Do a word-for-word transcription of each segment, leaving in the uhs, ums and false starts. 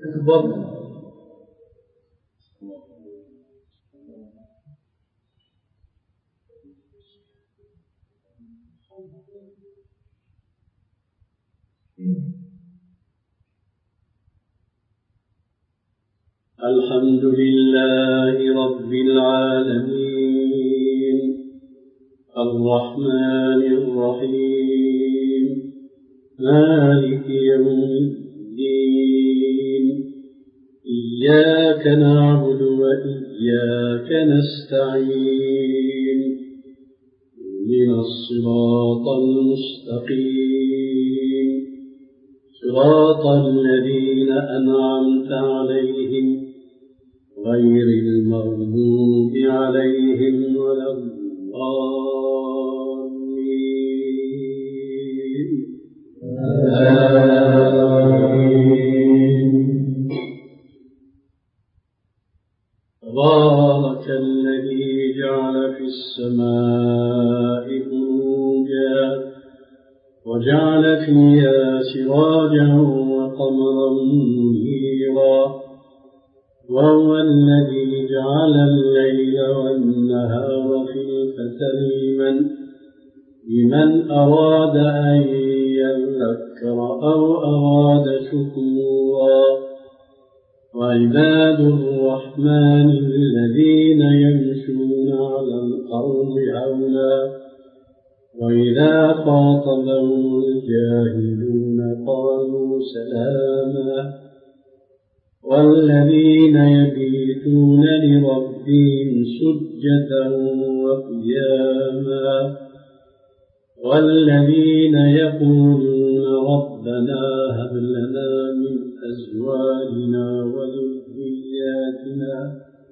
أكبر. الحمد لله رب العالمين الرحمن الرحيم مالك يوم الدين إياك نعبد وإياك نستعين اهدنا الصراط المستقيم صراط الذين أنعمت عليهم غير المغضوب عليهم ولا الضالين آمين. تبارك الذي جعل في السماء بروجا وجعل فيها سراجا وقمرا منيرا وهو الذي جعل الليل والنهار خلفة لمن لمن أراد أن يذكر أو أراد شكورا وعباد الرحمن الذين يمشون على الأرض هونا وإذا خاطبهم الجاهلون قالوا سلاما والذين يبيتون لربهم سجدا وقياما والذين يقولون ربنا هب لنا من أزواجنا وذرياتنا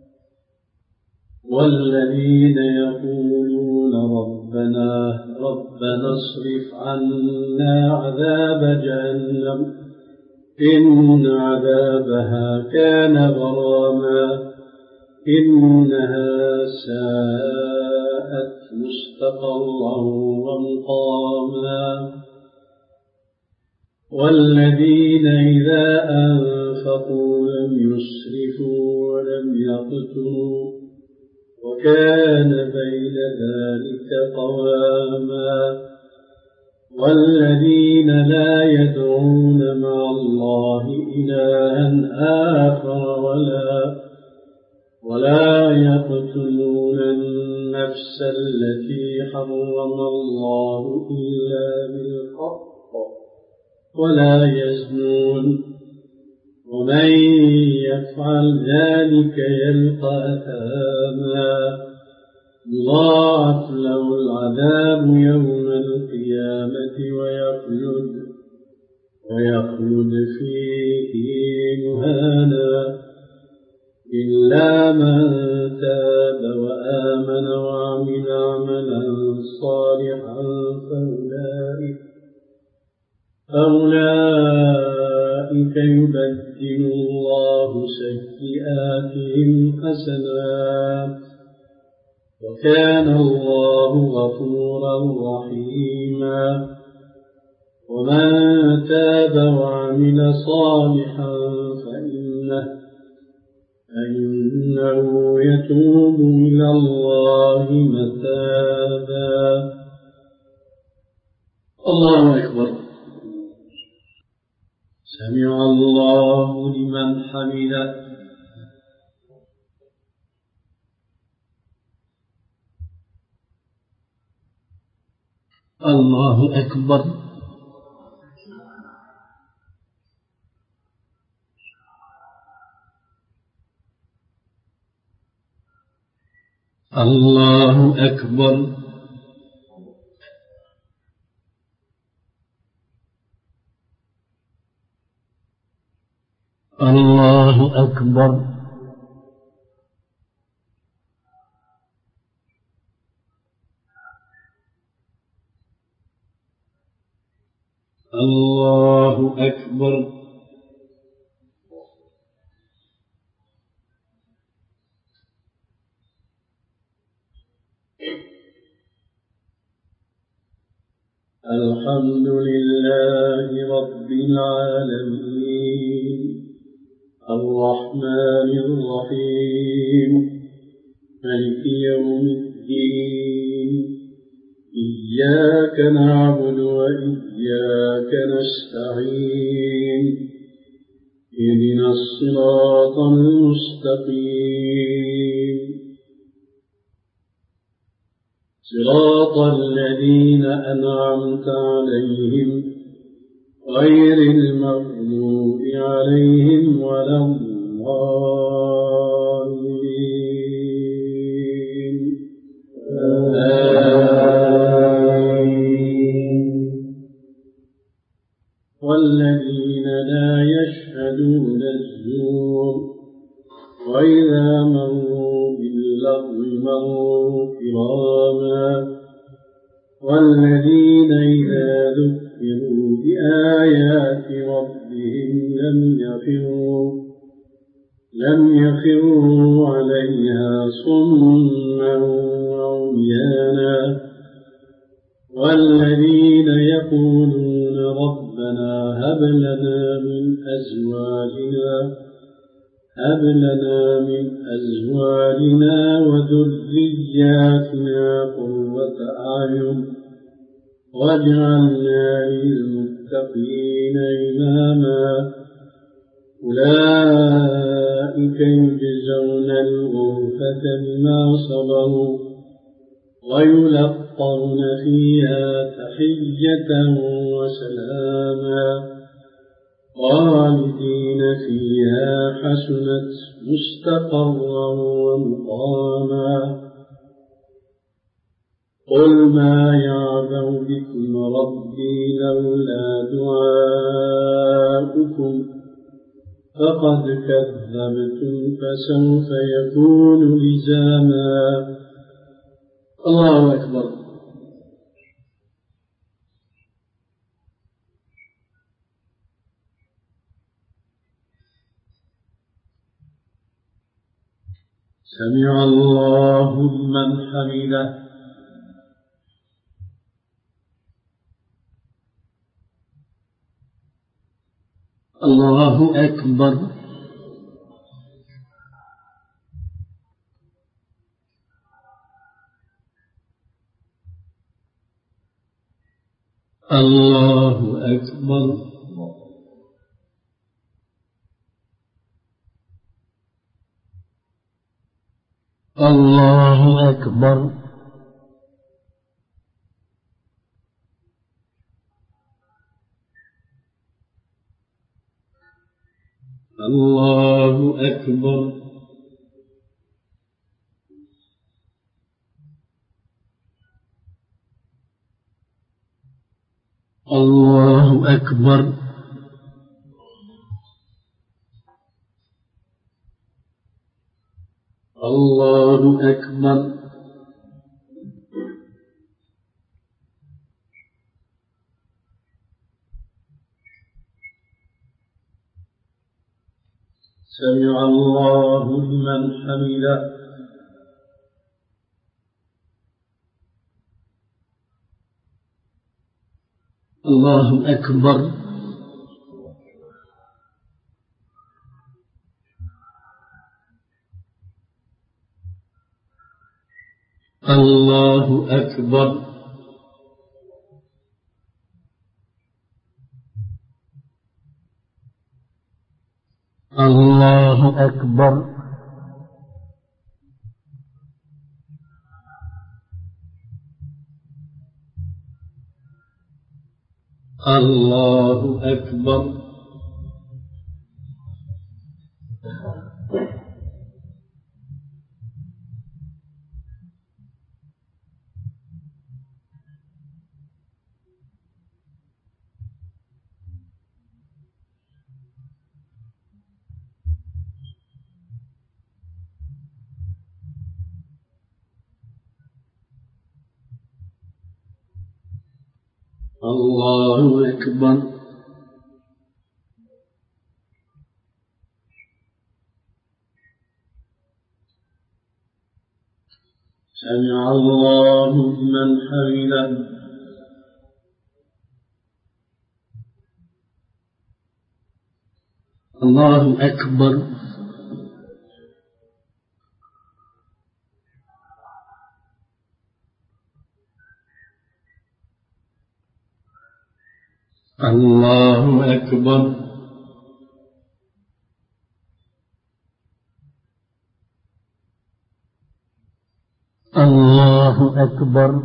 والذين يقولون ربنا ربنا اصرف عنا عذاب جهنم إن عذابها كان غراما إنها ساءت مستقرا ومقاما والذين إذا أنفقوا لم يسرفوا ولم يقتروا وكان بين ذلك قواما والذين لا يدعون مع الله إلها آخر ولا ولا يقتلون النفس التي حرم الله إلا بالحق ولا يزنون ومن يفعل ذلك يلقى أثاما يضاعف له العذاب يوم القيامة ويخلد ويخلد فيه مهانا إلا من تاب وآمن وعمل عملا صالحا فأولئك فأولئك يبدل الله سيئاتهم حسنات وكان الله غفورا رحيما ومن تاب وعمل صالحا فإنه فإنه يتوب إلى الله متابا. الله أكبر. سمع الله لمن حمده. الله أكبر. الله أكبر. الله أكبر. الله أكبر. الحمد لله رب العالمين الرحمن الرحيم مالك يوم الدين إياك نعبد وإياك نستعين اهدنا الصراط المستقيم صراط الذين أنعمت عليهم غير المغضوب عليهم ولا الضالين آمين. والذين لا يشهدون الزور وإذا مروا باللغو مروا كراما والذين إذا ذكروا بآيات ربهم لم يخروا لم يخروا عليها صما وعميانا والذين يقولون ربنا هب لنا من أزواجنا هب لنا من أزواجنا وذرياتنا قرة أعين واجعلنا للمتقين إماما أولئك يجزون الغرفة بما صبروا ويلقون فيها تحية وسلاما خالدين فيها حسنت مستقرا ومقاما قل ما يعبأ بكم ربي لولا دعاؤكم فقد كذبتم فسوف يكون لزاما. الله أكبر. سمع الله لمن حمده. الله أكبر. الله أكبر. الله أكبر. الله أكبر. الله أكبر. الله أكبر. سمع الله لمن حمده. الله أكبر. الله أكبر. الله أكبر. الله أكبر. الله أكبر. سمع الله لمن حمده. الله أكبر. الله أكبر. الله أكبر.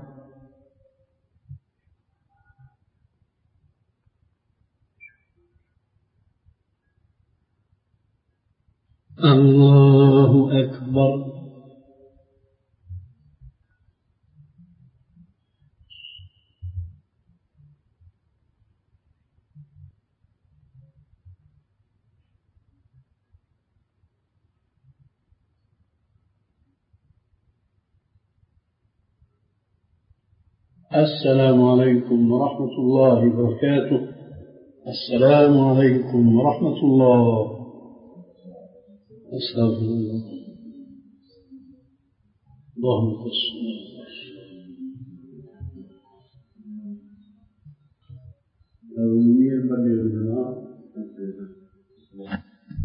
الله أكبر. السلام عليكم ورحمة الله وبركاته. السلام عليكم ورحمة الله. أستغفر الله. اللهم صل على